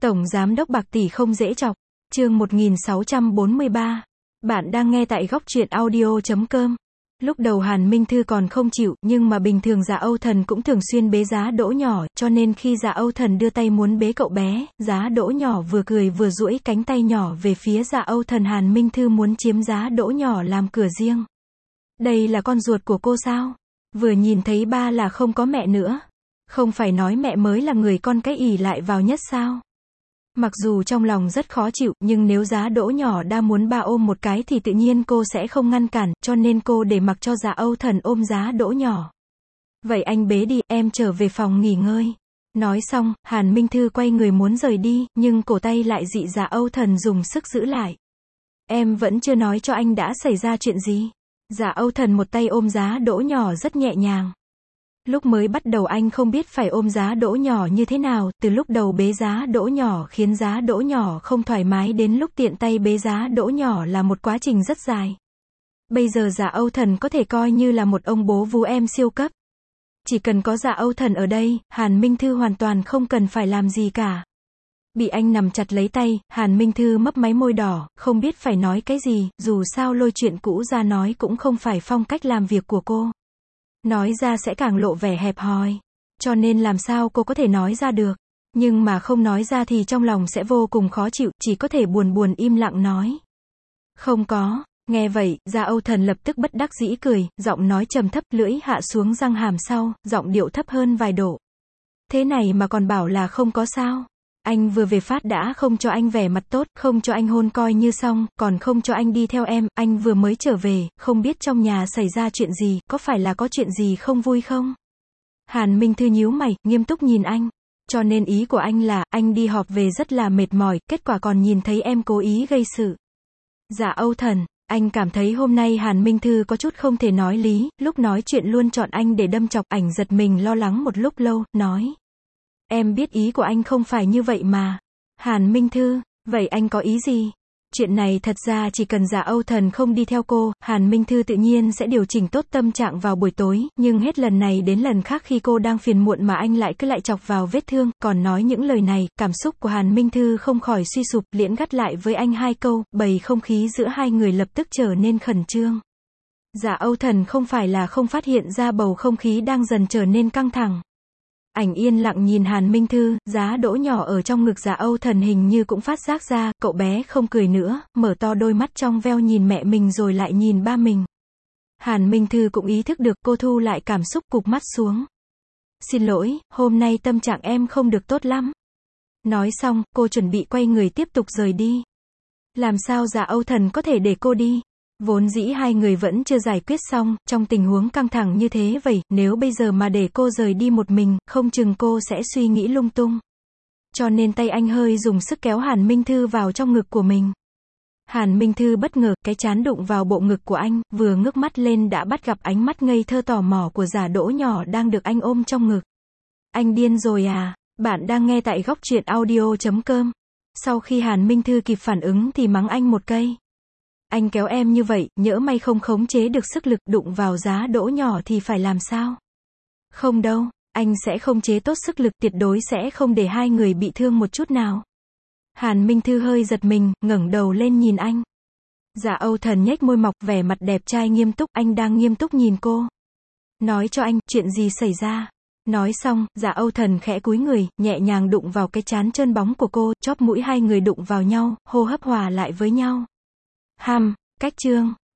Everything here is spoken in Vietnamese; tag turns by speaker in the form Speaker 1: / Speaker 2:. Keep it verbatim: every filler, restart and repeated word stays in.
Speaker 1: Tổng giám đốc bạc tỷ không dễ chọc. Chương một nghìn sáu trăm bốn mươi ba. Bạn đang nghe tại góc truyện audio chấm com. Lúc đầu Hàn Minh Thư còn không chịu, nhưng mà bình thường Dạ Âu Thần cũng thường xuyên bế Giá Đỗ nhỏ, cho nên khi Dạ Âu Thần đưa tay muốn bế cậu bé, Giá Đỗ nhỏ vừa cười vừa duỗi cánh tay nhỏ về phía Dạ Âu Thần. Hàn Minh Thư muốn chiếm Giá Đỗ nhỏ làm cửa riêng. Đây là con ruột của cô sao? Vừa nhìn thấy ba là không có mẹ nữa. Không phải nói mẹ mới là người con cái ỷ lại vào nhất sao? Mặc dù trong lòng rất khó chịu, nhưng nếu Giá Đỗ nhỏ đã muốn ba ôm một cái thì tự nhiên cô sẽ không ngăn cản, cho nên cô để mặc cho Dạ Âu Thần ôm Giá Đỗ nhỏ. Vậy anh bế đi, em trở về phòng nghỉ ngơi. Nói xong, Hàn Minh Thư quay người muốn rời đi, nhưng cổ tay lại dị Dạ Âu Thần dùng sức giữ lại. Em vẫn chưa nói cho anh đã xảy ra chuyện gì. Dạ Âu Thần một tay ôm Giá Đỗ nhỏ rất nhẹ nhàng. Lúc mới bắt đầu anh không biết phải ôm Giá Đỗ nhỏ như thế nào, từ lúc đầu bế Giá Đỗ nhỏ khiến Giá Đỗ nhỏ không thoải mái đến lúc tiện tay bế Giá Đỗ nhỏ là một quá trình rất dài. Bây giờ Dạ Âu Thần có thể coi như là một ông bố vú em siêu cấp. Chỉ cần có Dạ Âu Thần ở đây, Hàn Minh Thư hoàn toàn không cần phải làm gì cả. Bị anh nắm chặt lấy tay, Hàn Minh Thư mấp máy môi đỏ, không biết phải nói cái gì, dù sao lôi chuyện cũ ra nói cũng không phải phong cách làm việc của cô. Nói ra sẽ càng lộ vẻ hẹp hòi. Cho nên làm sao cô có thể nói ra được. Nhưng mà không nói ra thì trong lòng sẽ vô cùng khó chịu, chỉ có thể buồn buồn im lặng nói. Không có. Nghe vậy, Dạ Âu Thần lập tức bất đắc dĩ cười, giọng nói trầm thấp, lưỡi hạ xuống răng hàm sau, giọng điệu thấp hơn vài độ. Thế này mà còn bảo là không có sao. Anh vừa về phát đã không cho anh vẻ mặt tốt, không cho anh hôn coi như xong, còn không cho anh đi theo em, anh vừa mới trở về, không biết trong nhà xảy ra chuyện gì, có phải là có chuyện gì không vui không? Hàn Minh Thư nhíu mày, nghiêm túc nhìn anh. Cho nên ý của anh là, anh đi họp về rất là mệt mỏi, kết quả còn nhìn thấy em cố ý gây sự. Dạ Âu Thần, anh cảm thấy hôm nay Hàn Minh Thư có chút không thể nói lý, lúc nói chuyện luôn chọn anh để đâm chọc. Ảnh giật mình lo lắng một lúc lâu, nói. Em biết ý của anh không phải như vậy mà. Hàn Minh Thư, vậy anh có ý gì? Chuyện này thật ra chỉ cần Dạ Âu Thần không đi theo cô, Hàn Minh Thư tự nhiên sẽ điều chỉnh tốt tâm trạng vào buổi tối, nhưng hết lần này đến lần khác khi cô đang phiền muộn mà anh lại cứ lại chọc vào vết thương, còn nói những lời này, cảm xúc của Hàn Minh Thư không khỏi suy sụp, liễn gắt lại với anh hai câu, bầu không khí giữa hai người lập tức trở nên khẩn trương. Dạ Âu Thần không phải là không phát hiện ra bầu không khí đang dần trở nên căng thẳng. Ảnh yên lặng nhìn Hàn Minh Thư, Giá Đỗ nhỏ ở trong ngực Dạ Âu Thần hình như cũng phát giác ra, cậu bé không cười nữa, mở to đôi mắt trong veo nhìn mẹ mình rồi lại nhìn ba mình. Hàn Minh Thư cũng ý thức được, cô thu lại cảm xúc, cụp mắt xuống. Xin lỗi, hôm nay tâm trạng em không được tốt lắm. Nói xong, cô chuẩn bị quay người tiếp tục rời đi. Làm sao Dạ Âu Thần có thể để cô đi? Vốn dĩ hai người vẫn chưa giải quyết xong, trong tình huống căng thẳng như thế vậy, nếu bây giờ mà để cô rời đi một mình, không chừng cô sẽ suy nghĩ lung tung. Cho nên tay anh hơi dùng sức kéo Hàn Minh Thư vào trong ngực của mình. Hàn Minh Thư bất ngờ, cái trán đụng vào bộ ngực của anh, vừa ngước mắt lên đã bắt gặp ánh mắt ngây thơ tò mò của Giả Đỗ nhỏ đang được anh ôm trong ngực. Anh điên rồi à? Bạn đang nghe tại góc truyện audio chấm com. Sau khi Hàn Minh Thư kịp phản ứng thì mắng anh một cây. Anh kéo em như vậy, nhỡ may không khống chế được sức lực, đụng vào Giá Đỗ nhỏ thì phải làm sao? Không đâu, anh sẽ khống chế tốt sức lực, tuyệt đối sẽ không để hai người bị thương một chút nào. Hàn Minh Thư hơi giật mình, ngẩng đầu lên nhìn anh. Dạ Âu Thần nhếch môi mọc, vẻ mặt đẹp trai nghiêm túc, anh đang nghiêm túc nhìn cô. Nói cho anh, chuyện gì xảy ra? Nói xong, Dạ Âu Thần khẽ cúi người, nhẹ nhàng đụng vào cái trán trơn bóng của cô, chóp mũi hai người đụng vào nhau, hô hấp hòa lại với nhau. Hăm, cách chương.